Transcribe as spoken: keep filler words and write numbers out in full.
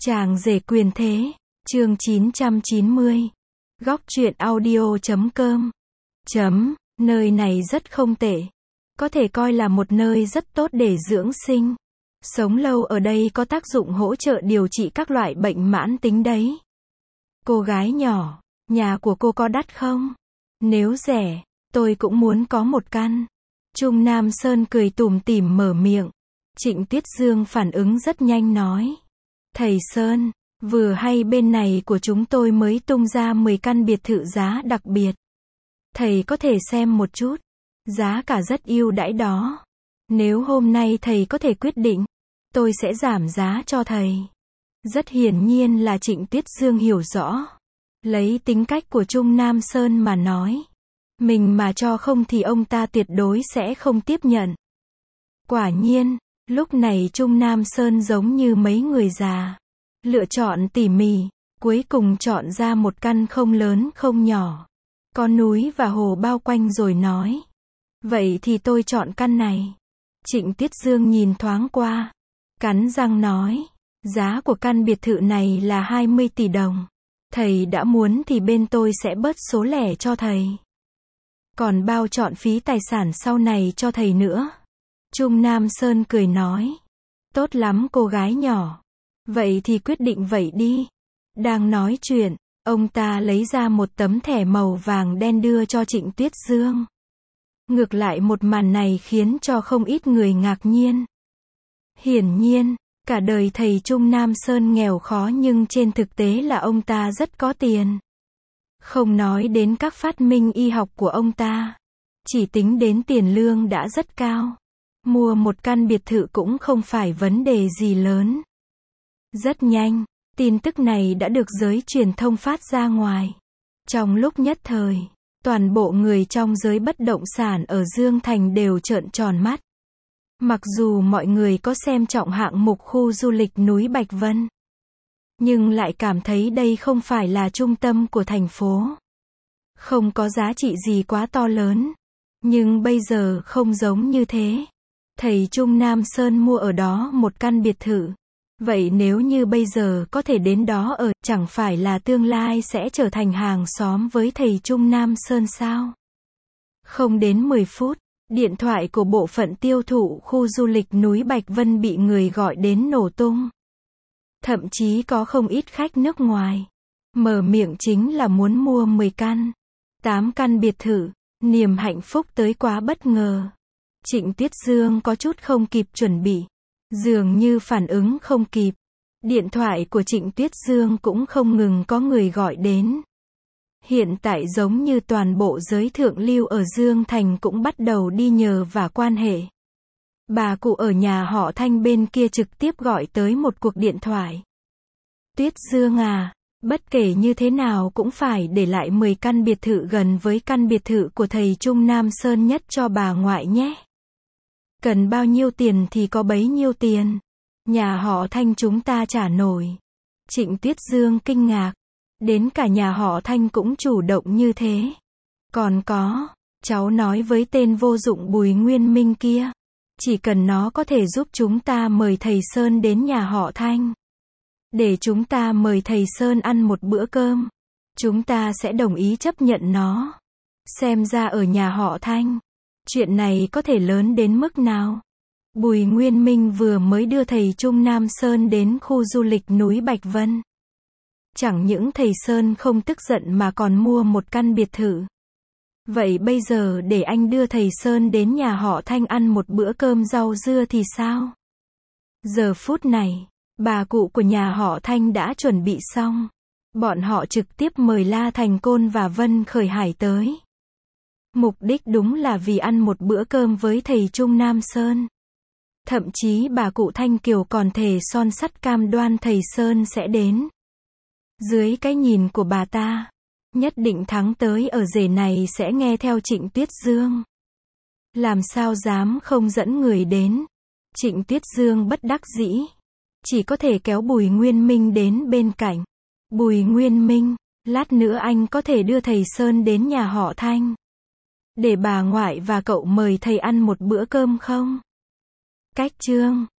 Chàng rể quyền thế, chương chín trăm chín mươi. Góc truyện audio chấm com. Chấm, nơi này rất không tệ. Có thể coi là một nơi rất tốt để dưỡng sinh. Sống lâu ở đây có tác dụng hỗ trợ điều trị các loại bệnh mãn tính đấy. Cô gái nhỏ, nhà của cô có đắt không? Nếu rẻ, tôi cũng muốn có một căn. Trung Nam Sơn cười tủm tỉm mở miệng. Trịnh Tuyết Dương phản ứng rất nhanh nói. Thầy Sơn, vừa hay bên này của chúng tôi mới tung ra mười căn biệt thự giá đặc biệt. Thầy có thể xem một chút. Giá cả rất ưu đãi đó. Nếu hôm nay thầy có thể quyết định, tôi sẽ giảm giá cho thầy. Rất hiển nhiên là Trịnh Tuyết Dương hiểu rõ. Lấy tính cách của Trung Nam Sơn mà nói. Mình mà cho không thì ông ta tuyệt đối sẽ không tiếp nhận. Quả nhiên, lúc này Trung Nam Sơn giống như mấy người già. Lựa chọn tỉ mỉ, cuối cùng chọn ra một căn không lớn không nhỏ. Có núi và hồ bao quanh rồi nói. Vậy thì tôi chọn căn này. Trịnh Tuyết Dương nhìn thoáng qua. Cắn răng nói. Giá của căn biệt thự này là hai mươi tỷ đồng. Thầy đã muốn thì bên tôi sẽ bớt số lẻ cho thầy. Còn bao chọn phí tài sản sau này cho thầy nữa. Trung Nam Sơn cười nói. Tốt lắm cô gái nhỏ. Vậy thì quyết định vậy đi. Đang nói chuyện, ông ta lấy ra một tấm thẻ màu vàng đen đưa cho Trịnh Tuyết Dương. Ngược lại một màn này khiến cho không ít người ngạc nhiên. Hiển nhiên, cả đời thầy Trung Nam Sơn nghèo khó nhưng trên thực tế là ông ta rất có tiền. Không nói đến các phát minh y học của ông ta. Chỉ tính đến tiền lương đã rất cao. Mua một căn biệt thự cũng không phải vấn đề gì lớn. Rất nhanh, tin tức này đã được giới truyền thông phát ra ngoài. Trong lúc nhất thời, toàn bộ người trong giới bất động sản ở Dương Thành đều trợn tròn mắt. Mặc dù mọi người có xem trọng hạng mục khu du lịch núi Bạch Vân, nhưng lại cảm thấy đây không phải là trung tâm của thành phố. Không có giá trị gì quá to lớn. Nhưng bây giờ không giống như thế. Thầy Trung Nam Sơn mua ở đó một căn biệt thự. Vậy nếu như bây giờ có thể đến đó ở, chẳng phải là tương lai sẽ trở thành hàng xóm với thầy Trung Nam Sơn sao? Không đến mười phút, điện thoại của bộ phận tiêu thụ khu du lịch núi Bạch Vân bị người gọi đến nổ tung. Thậm chí có không ít khách nước ngoài. Mở miệng chính là muốn mua mười căn, tám căn biệt thự. Niềm hạnh phúc tới quá bất ngờ. Trịnh Tuyết Dương có chút không kịp chuẩn bị. Dường như phản ứng không kịp. Điện thoại của Trịnh Tuyết Dương cũng không ngừng có người gọi đến. Hiện tại giống như toàn bộ giới thượng lưu ở Dương Thành cũng bắt đầu đi nhờ và quan hệ. Bà cụ ở nhà họ Thanh bên kia trực tiếp gọi tới một cuộc điện thoại. Tuyết Dương à, bất kể như thế nào cũng phải để lại mười căn biệt thự gần với căn biệt thự của thầy Trung Nam Sơn nhất cho bà ngoại nhé. Cần bao nhiêu tiền thì có bấy nhiêu tiền. Nhà họ Thanh chúng ta trả nổi. Trịnh Tuyết Dương kinh ngạc. Đến cả nhà họ Thanh cũng chủ động như thế. Còn có, cháu nói với tên vô dụng Bùi Nguyên Minh kia. Chỉ cần nó có thể giúp chúng ta mời thầy Sơn đến nhà họ Thanh. Để chúng ta mời thầy Sơn ăn một bữa cơm. Chúng ta sẽ đồng ý chấp nhận nó. Xem ra ở nhà họ Thanh, chuyện này có thể lớn đến mức nào. Bùi Nguyên Minh vừa mới đưa thầy Trung Nam Sơn đến khu du lịch núi Bạch Vân. Chẳng những thầy Sơn không tức giận mà còn mua một căn biệt thự. Vậy bây giờ để anh đưa thầy Sơn đến nhà họ Thanh ăn một bữa cơm rau dưa thì sao? Giờ phút này, bà cụ của nhà họ Thanh đã chuẩn bị xong. Bọn họ trực tiếp mời La Thành Côn và Vân Khởi Hải tới. Mục đích đúng là vì ăn một bữa cơm với thầy Trung Nam Sơn. Thậm chí bà cụ Thanh Kiều còn thề son sắt cam đoan thầy Sơn sẽ đến. Dưới cái nhìn của bà ta, nhất định thắng tới ở rể này sẽ nghe theo Trịnh Tuyết Dương. Làm sao dám không dẫn người đến. Trịnh Tuyết Dương bất đắc dĩ. Chỉ có thể kéo Bùi Nguyên Minh đến bên cạnh. Bùi Nguyên Minh, lát nữa anh có thể đưa thầy Sơn đến nhà họ Thanh. Để bà ngoại và cậu mời thầy ăn một bữa cơm không? Cách chương